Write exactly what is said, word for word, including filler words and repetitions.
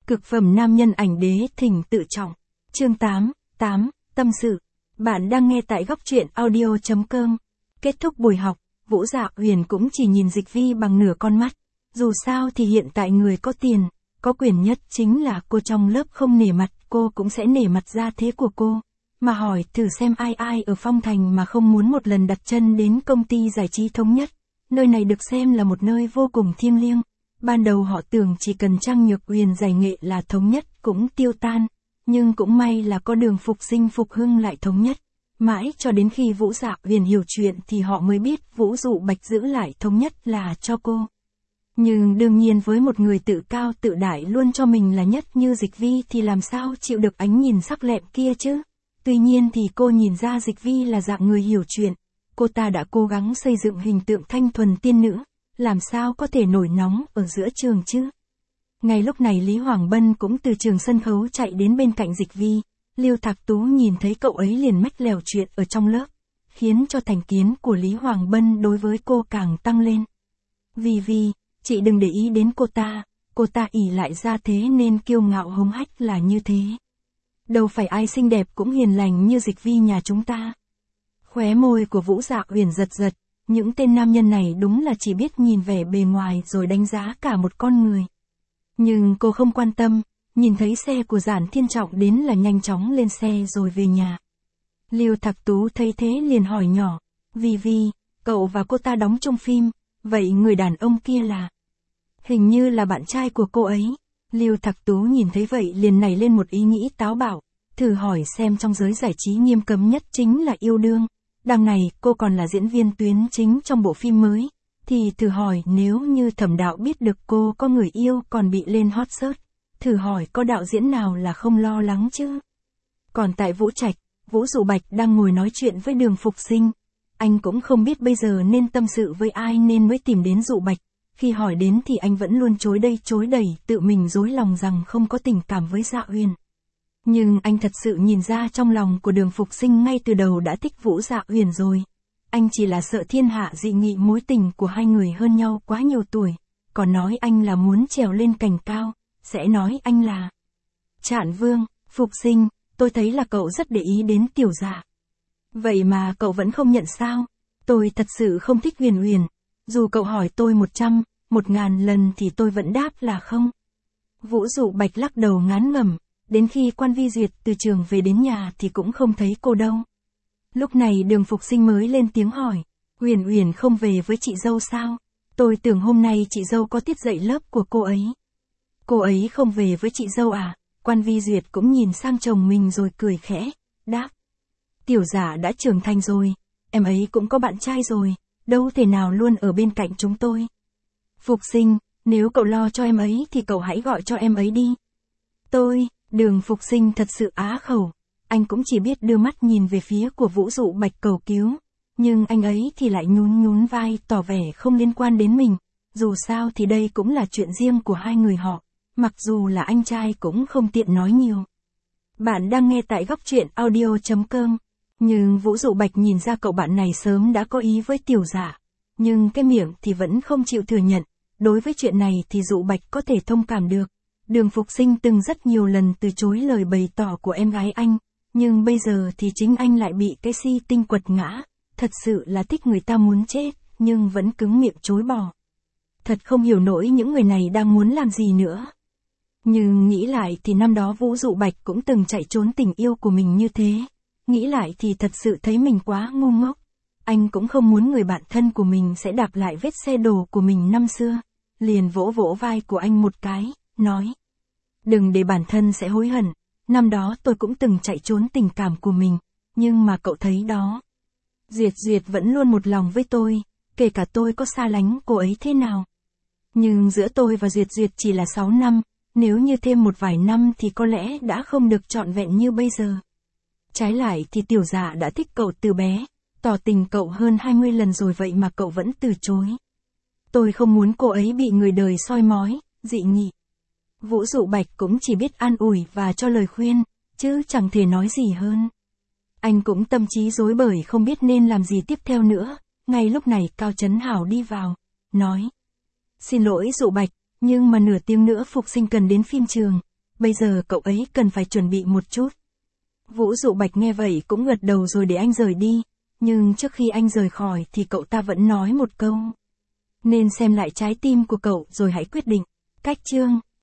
Cực phẩm nam nhân ảnh đế thỉnh tự trọng. Chương tám, tám, tâm sự. Bạn đang nghe tại góc truyện audio chấm com. Kết thúc buổi học, Vũ Dạ Huyền cũng chỉ nhìn Dịch Vi bằng nửa con mắt. Dù sao thì hiện tại người có tiền, có quyền nhất chính là cô, trong lớp không nể mặt, cô cũng sẽ nể mặt gia thế của cô. Mà hỏi thử xem ai ai ở Phong Thành mà không muốn một lần đặt chân đến công ty giải trí Thống Nhất. Nơi này được xem là một nơi vô cùng thiêng liêng. Ban đầu họ tưởng chỉ cần Trang Nhược Huyền giải nghệ là Thống Nhất cũng tiêu tan, nhưng cũng may là có Đường Phục Sinh phục hưng lại Thống Nhất. Mãi cho đến khi Vũ Dạ Huyền hiểu chuyện thì họ mới biết Vũ Dụ Bạch giữ lại Thống Nhất là cho cô. Nhưng đương nhiên với một người tự cao tự đại luôn cho mình là nhất như Dịch Vi thì làm sao chịu được ánh nhìn sắc lẹm kia chứ. Tuy nhiên thì cô nhìn ra Dịch Vi là dạng người hiểu chuyện. Cô ta đã cố gắng xây dựng hình tượng thanh thuần tiên nữ, làm sao có thể nổi nóng ở giữa trường chứ. Ngay lúc này Lý Hoàng Bân cũng từ trường sân khấu chạy đến bên cạnh Dịch Vi. Lưu Thạc Tú nhìn thấy cậu ấy liền mách lèo chuyện ở trong lớp, khiến cho thành kiến của Lý Hoàng Bân đối với cô càng tăng lên. Vi Vi, chị đừng để ý đến cô ta, cô ta ỷ lại ra thế nên kiêu ngạo hống hách là như thế. Đâu phải ai xinh đẹp cũng hiền lành như Dịch Vi nhà chúng ta. Khóe môi của Vũ Dạ Huyền giật giật, những tên nam nhân này đúng là chỉ biết nhìn vẻ bề ngoài rồi đánh giá cả một con người. Nhưng cô không quan tâm, nhìn thấy xe của Giản Thiên Trọng đến là nhanh chóng lên xe rồi về nhà. Lưu Thạc Tú thấy thế liền hỏi nhỏ, Vi Vi, cậu và cô ta đóng trong phim, vậy người đàn ông kia là? Hình như là bạn trai của cô ấy. Lưu Thạc Tú nhìn thấy vậy liền nảy lên một ý nghĩ táo bạo, thử hỏi xem trong giới giải trí nghiêm cấm nhất chính là yêu đương. Đằng này cô còn là diễn viên tuyến chính trong bộ phim mới, thì thử hỏi nếu như Thẩm Đạo biết được cô có người yêu còn bị lên hot search, thử hỏi có đạo diễn nào là không lo lắng chứ. Còn tại Vũ Trạch, Vũ Dụ Bạch đang ngồi nói chuyện với Đường Phục Sinh. Anh cũng không biết bây giờ nên tâm sự với ai nên mới tìm đến Dụ Bạch. Khi hỏi đến thì anh vẫn luôn chối đây chối đẩy, tự mình dối lòng rằng không có tình cảm với Dạ Huyền. Nhưng anh thật sự nhìn ra trong lòng của Đường Phục Sinh ngay từ đầu đã thích Vũ Dạ Huyền rồi. Anh chỉ là sợ thiên hạ dị nghị mối tình của hai người hơn nhau quá nhiều tuổi. Còn nói anh là muốn trèo lên cành cao, sẽ nói anh là Trạn Vương. Phục Sinh, tôi thấy là cậu rất để ý đến Tiểu Dạ. Vậy mà cậu vẫn không nhận sao? Tôi thật sự không thích Huyền Huyền. Dù cậu hỏi tôi một trăm, một ngàn lần thì tôi vẫn đáp là không. Vũ Dụ Bạch lắc đầu ngán ngẩm. Đến khi Quan Vi Duyệt từ trường về đến nhà thì cũng không thấy cô đâu. Lúc này Đường Phục Sinh mới lên tiếng hỏi, Huyền Huyền không về với chị dâu sao? Tôi tưởng hôm nay chị dâu có tiết dạy lớp của cô ấy. Cô ấy không về với chị dâu à? Quan Vi Duyệt cũng nhìn sang chồng mình rồi cười khẽ, đáp. Tiểu Dạ đã trưởng thành rồi, em ấy cũng có bạn trai rồi, đâu thể nào luôn ở bên cạnh chúng tôi. Phục Sinh, nếu cậu lo cho em ấy thì cậu hãy gọi cho em ấy đi. Tôi... Đường Phục Sinh thật sự á khẩu, anh cũng chỉ biết đưa mắt nhìn về phía của Vũ Dụ Bạch cầu cứu, nhưng anh ấy thì lại nhún nhún vai tỏ vẻ không liên quan đến mình, dù sao thì đây cũng là chuyện riêng của hai người họ, mặc dù là anh trai cũng không tiện nói nhiều. Bạn đang nghe tại góc truyện audio chấm com, nhưng Vũ Dụ Bạch nhìn ra cậu bạn này sớm đã có ý với Tiểu Dạ, nhưng cái miệng thì vẫn không chịu thừa nhận, đối với chuyện này thì Dụ Bạch có thể thông cảm được. Đường Phục Sinh từng rất nhiều lần từ chối lời bày tỏ của em gái anh, nhưng bây giờ thì chính anh lại bị cái si tinh quật ngã, thật sự là thích người ta muốn chết, nhưng vẫn cứng miệng chối bỏ. Thật không hiểu nổi những người này đang muốn làm gì nữa. Nhưng nghĩ lại thì năm đó Vũ Dụ Bạch cũng từng chạy trốn tình yêu của mình như thế, nghĩ lại thì thật sự thấy mình quá ngu ngốc. Anh cũng không muốn người bạn thân của mình sẽ đạp lại vết xe đổ của mình năm xưa, liền vỗ vỗ vai của anh một cái, nói. Đừng để bản thân sẽ hối hận, năm đó tôi cũng từng chạy trốn tình cảm của mình, nhưng mà cậu thấy đó. Duyệt Duyệt vẫn luôn một lòng với tôi, kể cả tôi có xa lánh cô ấy thế nào. Nhưng giữa tôi và Duyệt Duyệt chỉ là sáu năm, nếu như thêm một vài năm thì có lẽ đã không được trọn vẹn như bây giờ. Trái lại thì Tiểu Dạ đã thích cậu từ bé, tỏ tình cậu hơn hai mươi lần rồi vậy mà cậu vẫn từ chối. Tôi không muốn cô ấy bị người đời soi mói, dị nghị. Vũ Dụ Bạch cũng chỉ biết an ủi và cho lời khuyên, chứ chẳng thể nói gì hơn. Anh cũng tâm trí rối bời không biết nên làm gì tiếp theo nữa, ngay lúc này Cao Chấn Hảo đi vào, nói. Xin lỗi Dụ Bạch, nhưng mà nửa tiếng nữa Phục Sinh cần đến phim trường, bây giờ cậu ấy cần phải chuẩn bị một chút. Vũ Dụ Bạch nghe vậy cũng gật đầu rồi để anh rời đi, nhưng trước khi anh rời khỏi thì cậu ta vẫn nói một câu. Nên xem lại trái tim của cậu rồi hãy quyết định. Cách chương